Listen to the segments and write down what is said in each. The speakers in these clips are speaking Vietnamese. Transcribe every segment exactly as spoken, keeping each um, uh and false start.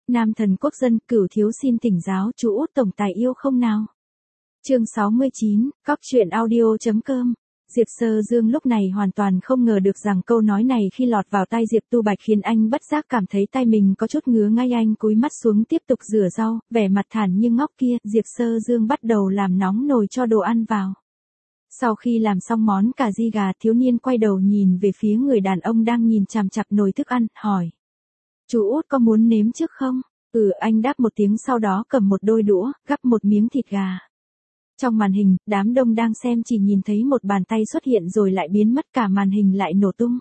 Nam thần quốc dân, Cửu thiếu xin tỉnh giáo, chú út tổng tài yêu không nào? Chương sáu mươi chín, cóc truyện audio.com. Diệp Sơ Dương lúc này hoàn toàn không ngờ được rằng câu nói này khi lọt vào tai Diệp Tu Bạch khiến anh bất giác cảm thấy tay mình có chút ngứa ngay. Anh cúi mắt xuống tiếp tục rửa rau, vẻ mặt thản như ngốc kia. Diệp Sơ Dương bắt đầu làm nóng nồi cho đồ ăn vào. Sau khi làm xong món cà ri gà, thiếu niên quay đầu nhìn về phía người đàn ông đang nhìn chằm chằm nồi thức ăn, hỏi. Chú út có muốn nếm trước không? Ừ, anh đáp một tiếng, sau đó cầm một đôi đũa, gắp một miếng thịt gà. Trong màn hình, đám đông đang xem chỉ nhìn thấy một bàn tay xuất hiện rồi lại biến mất, cả màn hình lại nổ tung.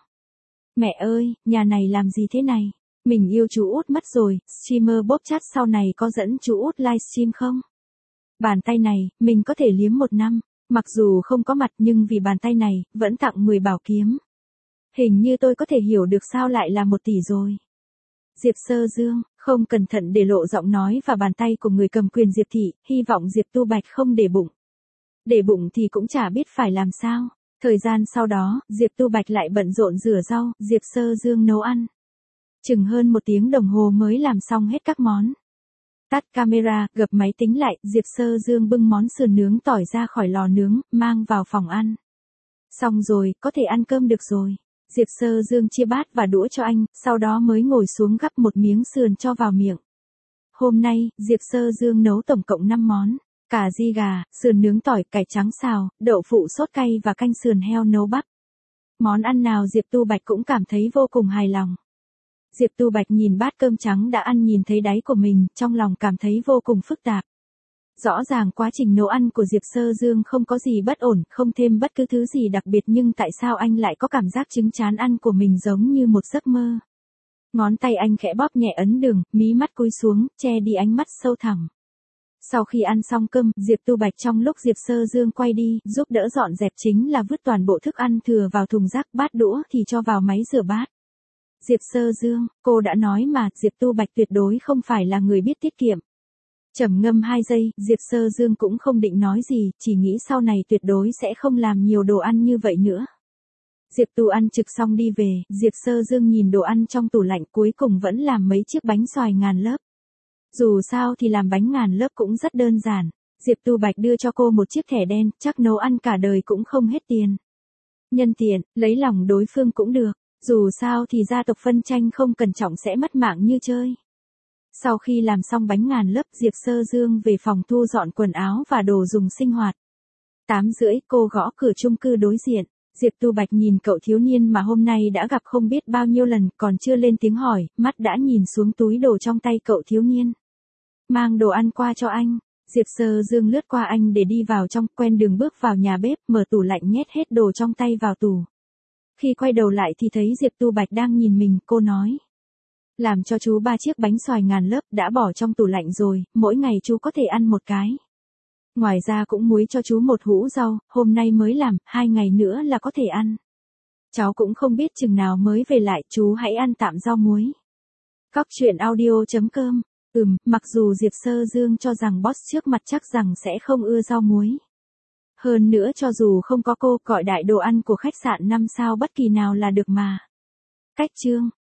Mẹ ơi, nhà này làm gì thế này? Mình yêu chú út mất rồi, streamer bóp chat sau này có dẫn chú út livestream không? Bàn tay này, mình có thể liếm một năm. Mặc dù không có mặt nhưng vì bàn tay này, vẫn tặng mười bảo kiếm. Hình như tôi có thể hiểu được sao lại là một tỷ rồi. Diệp Sơ Dương, không cẩn thận để lộ giọng nói và bàn tay của người cầm quyền Diệp Thị, hy vọng Diệp Tu Bạch không để bụng. Để bụng thì cũng chả biết phải làm sao. Thời gian sau đó, Diệp Tu Bạch lại bận rộn rửa rau, Diệp Sơ Dương nấu ăn. Chừng hơn một tiếng đồng hồ mới làm xong hết các món. Tắt camera, gập máy tính lại, Diệp Sơ Dương bưng món sườn nướng tỏi ra khỏi lò nướng, mang vào phòng ăn. Xong rồi, có thể ăn cơm được rồi. Diệp Sơ Dương chia bát và đũa cho anh, sau đó mới ngồi xuống gắp một miếng sườn cho vào miệng. Hôm nay, Diệp Sơ Dương nấu tổng cộng năm món. Cà ri gà, sườn nướng tỏi, cải trắng xào, đậu phụ sốt cay và canh sườn heo nấu bắp. Món ăn nào Diệp Tu Bạch cũng cảm thấy vô cùng hài lòng. Diệp Tu Bạch nhìn bát cơm trắng đã ăn, nhìn thấy đáy của mình, trong lòng cảm thấy vô cùng phức tạp. Rõ ràng quá trình nấu ăn của Diệp Sơ Dương không có gì bất ổn, không thêm bất cứ thứ gì đặc biệt, nhưng tại sao anh lại có cảm giác trứng chán ăn của mình giống như một giấc mơ. Ngón tay anh khẽ bóp nhẹ ấn đường, mí mắt cúi xuống, che đi ánh mắt sâu thẳm. Sau khi ăn xong cơm, Diệp Tu Bạch trong lúc Diệp Sơ Dương quay đi, giúp đỡ dọn dẹp chính là vứt toàn bộ thức ăn thừa vào thùng rác, bát đũa thì cho vào máy rửa bát. Diệp Sơ Dương, cô đã nói mà, Diệp Tu Bạch tuyệt đối không phải là người biết tiết kiệm. Trầm ngâm hai giây, Diệp Sơ Dương cũng không định nói gì, chỉ nghĩ sau này tuyệt đối sẽ không làm nhiều đồ ăn như vậy nữa. Diệp Tu ăn trực xong đi về, Diệp Sơ Dương nhìn đồ ăn trong tủ lạnh, cuối cùng vẫn làm mấy chiếc bánh xoài ngàn lớp. Dù sao thì làm bánh ngàn lớp cũng rất đơn giản. Diệp Tu Bạch đưa cho cô một chiếc thẻ đen, chắc nấu ăn cả đời cũng không hết tiền. Nhân tiện, lấy lòng đối phương cũng được. Dù sao thì gia tộc phân tranh không cẩn trọng sẽ mất mạng như chơi. Sau khi làm xong bánh ngàn lớp, Diệp Sơ Dương về phòng thu dọn quần áo và đồ dùng sinh hoạt. Tám rưỡi, cô gõ cửa chung cư đối diện. Diệp Tu Bạch nhìn cậu thiếu niên mà hôm nay đã gặp không biết bao nhiêu lần, còn chưa lên tiếng hỏi, mắt đã nhìn xuống túi đồ trong tay cậu thiếu niên. Mang đồ ăn qua cho anh. Diệp Sơ Dương lướt qua anh để đi vào trong, quen đường bước vào nhà bếp, mở tủ lạnh nhét hết đồ trong tay vào tủ. Khi quay đầu lại thì thấy Diệp Tu Bạch đang nhìn mình, cô nói. Làm cho chú ba chiếc bánh xoài ngàn lớp, đã bỏ trong tủ lạnh rồi, mỗi ngày chú có thể ăn một cái. Ngoài ra cũng muối cho chú một hũ rau, hôm nay mới làm, hai ngày nữa là có thể ăn. Cháu cũng không biết chừng nào mới về lại, chú hãy ăn tạm rau muối. Cóc truyện audio.com. Ừm, mặc dù Diệp Sơ Dương cho rằng boss trước mặt chắc rằng sẽ không ưa rau muối. Hơn nữa cho dù không có cô, gọi đại đồ ăn của khách sạn năm sao bất kỳ nào là được mà. Cách chương.